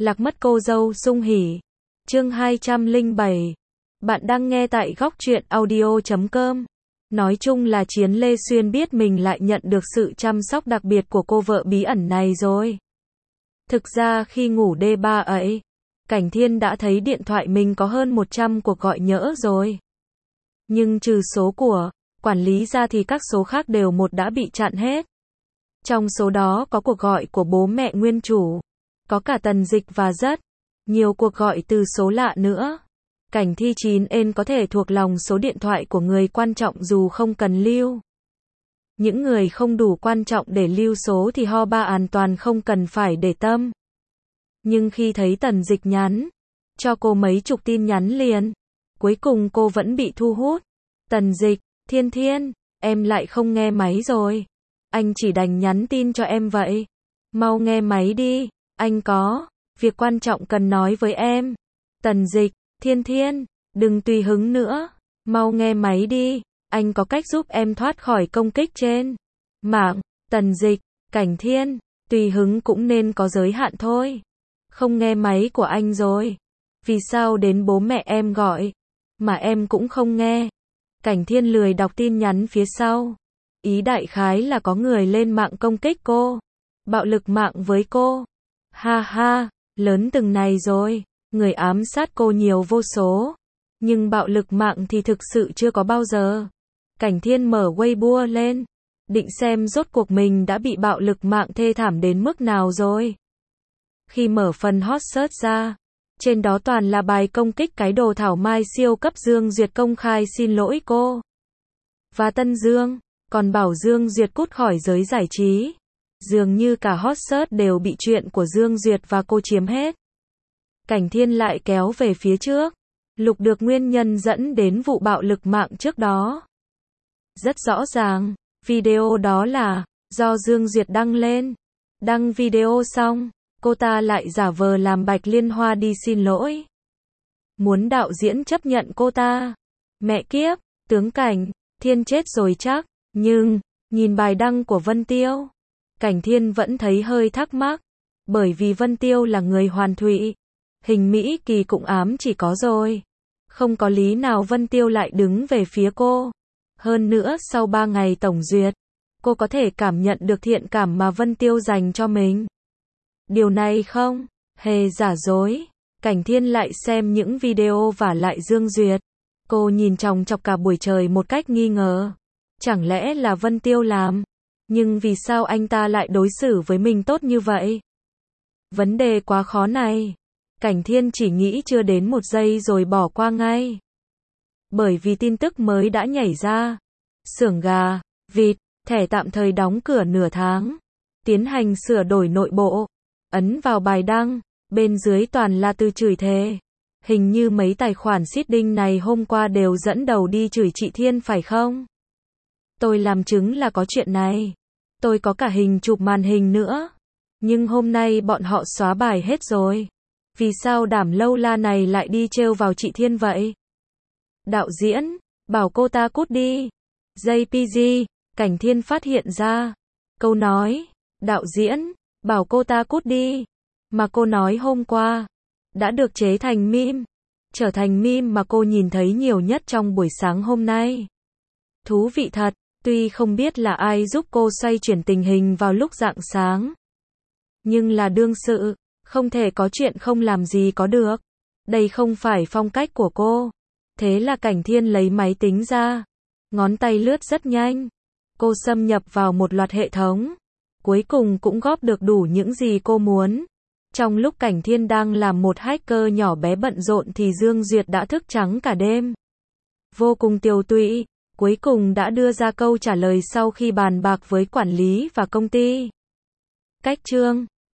Lạc mất cô dâu sung hỉ. Chương 207. Bạn đang nghe tại góc truyện audio.com. Nói chung là Chiến Lê Xuyên biết mình lại nhận được sự chăm sóc đặc biệt của cô vợ bí ẩn này rồi. Thực ra khi ngủ đêm ấy, Cảnh Thiên đã thấy điện thoại mình có hơn 100 cuộc gọi nhỡ rồi. Nhưng trừ số của quản lý ra thì các số khác đều một đã bị chặn hết. Trong số đó có cuộc gọi của bố mẹ nguyên chủ, có cả Tần Dịch và rất nhiều cuộc gọi từ số lạ nữa. Cảnh Thi 9N có thể thuộc lòng số điện thoại của người quan trọng dù không cần lưu. Những người không đủ quan trọng để lưu số thì ho ba an toàn không cần phải để tâm. Nhưng khi thấy Tần Dịch nhắn cho cô mấy chục tin nhắn liền, cuối cùng cô vẫn bị thu hút. Tần Dịch, Thiên Thiên, em lại không nghe máy rồi. Anh chỉ đành nhắn tin cho em vậy. Mau nghe máy đi, anh có việc quan trọng cần nói với em. Tần Dịch, Thiên Thiên, đừng tùy hứng nữa. Mau nghe máy đi, anh có cách giúp em thoát khỏi công kích trên mạng. Tần Dịch, Cảnh Thiên, tùy hứng cũng nên có giới hạn thôi. Không nghe máy của anh rồi. Vì sao đến bố mẹ em gọi mà em cũng không nghe? Cảnh Thiên lười đọc tin nhắn phía sau. Ý đại khái là có người lên mạng công kích cô, bạo lực mạng với cô. Ha ha, lớn từng này rồi, người ám sát cô nhiều vô số, nhưng bạo lực mạng thì thực sự chưa có bao giờ. Cảnh Thiên mở Weibo lên, định xem rốt cuộc mình đã bị bạo lực mạng thê thảm đến mức nào rồi. Khi mở phần hot search ra, trên đó toàn là bài công kích cái đồ thảo mai siêu cấp Dương Duyệt công khai xin lỗi cô và Tân Dương, còn bảo Dương Duyệt cút khỏi giới giải trí. Dường như cả hot search đều bị chuyện của Dương Duyệt và cô chiếm hết. Cảnh Thiên lại kéo về phía trước, lục được nguyên nhân dẫn đến vụ bạo lực mạng trước đó. Rất rõ ràng, video đó là do Dương Duyệt đăng lên. Đăng video xong, cô ta lại giả vờ làm Bạch Liên Hoa đi xin lỗi. Muốn đạo diễn chấp nhận cô ta. Mẹ kiếp, tướng Cảnh Thiên chết rồi chắc. Nhưng, nhìn bài đăng của Vân Tiêu, Cảnh Thiên vẫn thấy hơi thắc mắc. Bởi vì Vân Tiêu là người hoàn thụy, hình Mỹ Kỳ cũng ám chỉ có rồi. Không có lý nào Vân Tiêu lại đứng về phía cô. Hơn nữa sau 3 ngày tổng duyệt, cô có thể cảm nhận được thiện cảm mà Vân Tiêu dành cho mình. Điều này không hề giả dối. Cảnh Thiên lại xem những video vả lại Dương Duyệt. Cô nhìn chòng chọc cả buổi trời một cách nghi ngờ. Chẳng lẽ là Vân Tiêu làm? Nhưng vì sao anh ta lại đối xử với mình tốt như vậy? Vấn đề quá khó này. Cảnh Thiên chỉ nghĩ chưa đến 1 giây rồi bỏ qua ngay. Bởi vì tin tức mới đã nhảy ra. Xưởng gà, vịt, thẻ tạm thời đóng cửa nửa tháng. Tiến hành sửa đổi nội bộ. Ấn vào bài đăng, bên dưới toàn là từ chửi thề. Hình như mấy tài khoản seeding này hôm qua đều dẫn đầu đi chửi chị Thiên phải không? Tôi làm chứng là có chuyện này. Tôi có cả hình chụp màn hình nữa. Nhưng hôm nay bọn họ xóa bài hết rồi. Vì sao đảm lâu la này lại đi trêu vào chị Thiên vậy? Đạo diễn, bảo cô ta cút đi. JPG, Cảnh Thiên phát hiện ra. Câu nói, đạo diễn, bảo cô ta cút đi. Mà cô nói hôm qua, đã được chế thành meme. Trở thành meme mà cô nhìn thấy nhiều nhất trong buổi sáng hôm nay. Thú vị thật. Tuy không biết là ai giúp cô xoay chuyển tình hình vào lúc rạng sáng. Nhưng là đương sự, không thể có chuyện không làm gì có được. Đây không phải phong cách của cô. Thế là Cảnh Thiên lấy máy tính ra. Ngón tay lướt rất nhanh. Cô xâm nhập vào một loạt hệ thống. Cuối cùng cũng góp được đủ những gì cô muốn. Trong lúc Cảnh Thiên đang làm một hacker nhỏ bé bận rộn thì Dương Duyệt đã thức trắng cả đêm. Vô cùng tiều tụy. Cuối cùng đã đưa ra câu trả lời sau khi bàn bạc với quản lý và công ty. Cách chương